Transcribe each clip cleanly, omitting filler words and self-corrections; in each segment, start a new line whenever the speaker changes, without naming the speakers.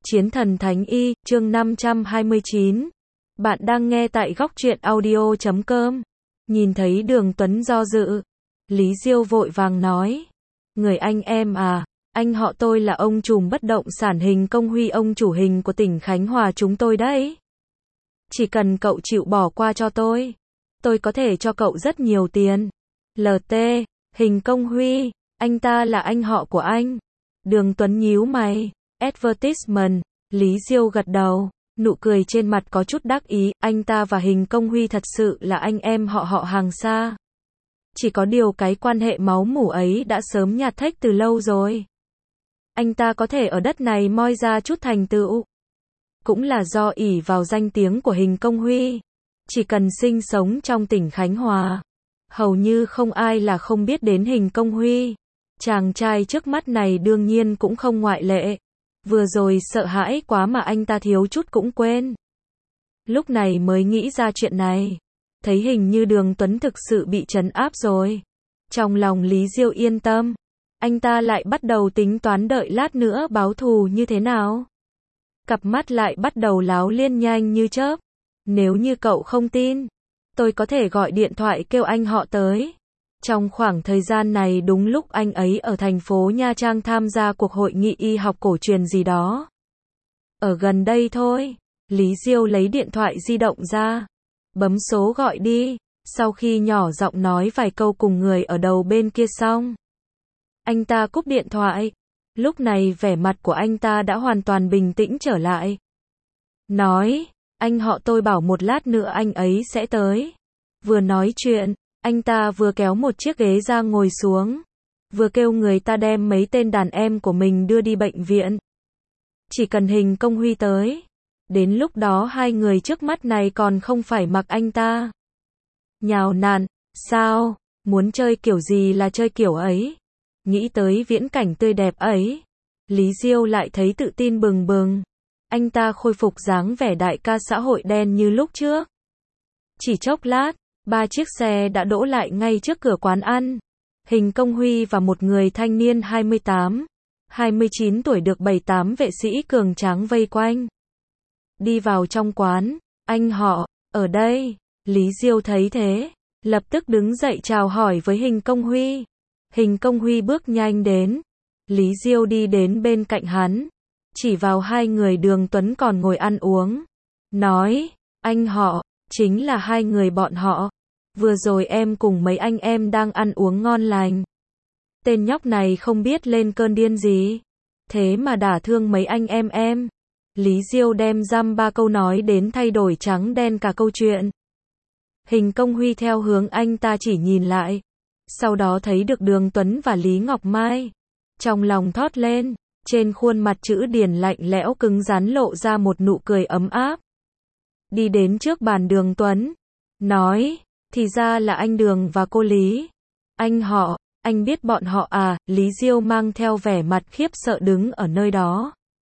Chiến thần Thánh Y, chương 529. Bạn đang nghe tại góc truyện audio.com. Nhìn thấy Đường Tuấn do dự, Lý Diêu vội vàng nói. Người anh em à, anh họ tôi là ông trùm bất động sản Hình Công Huy, ông chủ hình của tỉnh Khánh Hòa chúng tôi đấy. Chỉ cần cậu chịu bỏ qua cho tôi có thể cho cậu rất nhiều tiền. LT, Hình Công Huy, anh ta là anh họ của anh. Đường Tuấn nhíu mày. Advertisement, Lý Diêu gật đầu, nụ cười trên mặt có chút đắc ý, anh ta và Hình Công Huy thật sự là anh em họ hàng xa. Chỉ có điều cái quan hệ máu mủ ấy đã sớm nhạt thách từ lâu rồi. Anh ta có thể ở đất này moi ra chút thành tựu, cũng là do ỷ vào danh tiếng của Hình Công Huy. Chỉ cần sinh sống trong tỉnh Khánh Hòa, hầu như không ai là không biết đến Hình Công Huy. Chàng trai trước mắt này đương nhiên cũng không ngoại lệ. Vừa rồi sợ hãi quá mà anh ta thiếu chút cũng quên. Lúc này mới nghĩ ra chuyện này. Thấy hình như Đường Tuấn thực sự bị trấn áp rồi. Trong lòng Lý Diêu yên tâm. Anh ta lại bắt đầu tính toán đợi lát nữa báo thù như thế nào. Cặp mắt lại bắt đầu láo liên nhanh như chớp. Nếu như cậu không tin, tôi có thể gọi điện thoại kêu anh họ tới. Trong khoảng thời gian này đúng lúc anh ấy ở thành phố Nha Trang tham gia cuộc hội nghị y học cổ truyền gì đó. Ở gần đây thôi. Lý Diêu lấy điện thoại di động ra, bấm số gọi đi. Sau khi nhỏ giọng nói vài câu cùng người ở đầu bên kia xong, anh ta cúp điện thoại. Lúc này vẻ mặt của anh ta đã hoàn toàn bình tĩnh trở lại. Nói, anh họ tôi bảo một lát nữa anh ấy sẽ tới. Vừa nói chuyện, anh ta vừa kéo một chiếc ghế ra ngồi xuống, vừa kêu người ta đem mấy tên đàn em của mình đưa đi bệnh viện. Chỉ cần Hình Công Huy tới, đến lúc đó hai người trước mắt này còn không phải mặc anh ta nhào nặn. Sao, muốn chơi kiểu gì là chơi kiểu ấy. Nghĩ tới viễn cảnh tươi đẹp ấy, Lý Diêu lại thấy tự tin bừng bừng. Anh ta khôi phục dáng vẻ đại ca xã hội đen như lúc trước. Chỉ chốc lát, 3 chiếc xe đã đỗ lại ngay trước cửa quán ăn. Hình Công Huy và một người thanh niên 28, 29 tuổi được 7-8 vệ sĩ cường tráng vây quanh. Đi vào trong quán, anh họ, ở đây. Lý Diêu thấy thế, lập tức đứng dậy chào hỏi với Hình Công Huy. Hình Công Huy bước nhanh đến. Lý Diêu đi đến bên cạnh hắn, chỉ vào hai người Đường Tuấn còn ngồi ăn uống. Nói, anh họ, chính là hai người bọn họ. Vừa rồi em cùng mấy anh em đang ăn uống ngon lành. Tên nhóc này không biết lên cơn điên gì, thế mà đả thương mấy anh em. Lý Diêu đem dăm ba câu nói đến thay đổi trắng đen cả câu chuyện. Hình Công Huy theo hướng anh ta chỉ nhìn lại. Sau đó thấy được Đường Tuấn và Lý Ngọc Mai. Trong lòng thót lên, trên khuôn mặt chữ điển lạnh lẽo cứng rắn lộ ra một nụ cười ấm áp. Đi đến trước bàn Đường Tuấn, nói, thì ra là anh Đường và cô Lý. Anh họ, anh biết bọn họ à? Lý Diêu mang theo vẻ mặt khiếp sợ đứng ở nơi đó.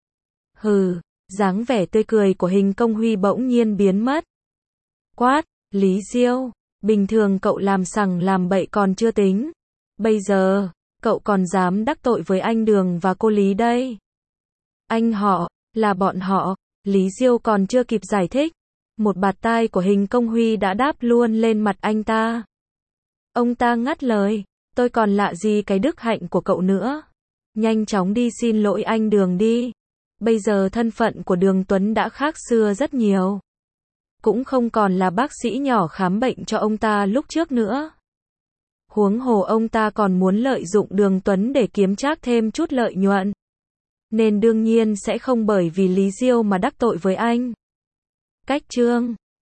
Hừ, dáng vẻ tươi cười của Hình Công Huy bỗng nhiên biến mất. Quát, Lý Diêu, bình thường cậu làm sằng làm bậy còn chưa tính. Bây giờ, cậu còn dám đắc tội với anh Đường và cô Lý đây. Anh họ, là bọn họ. Lý Diêu còn chưa kịp giải thích, một bạt tai của Hình Công Huy đã đáp luôn lên mặt anh ta. Ông ta ngắt lời, tôi còn lạ gì cái đức hạnh của cậu nữa. Nhanh chóng đi xin lỗi anh Đường đi. Bây giờ thân phận của Đường Tuấn đã khác xưa rất nhiều. Cũng không còn là bác sĩ nhỏ khám bệnh cho ông ta lúc trước nữa. Huống hồ ông ta còn muốn lợi dụng Đường Tuấn để kiếm trác thêm chút lợi nhuận. Nên đương nhiên sẽ không bởi vì Lý Diêu mà đắc tội với anh. Cách chương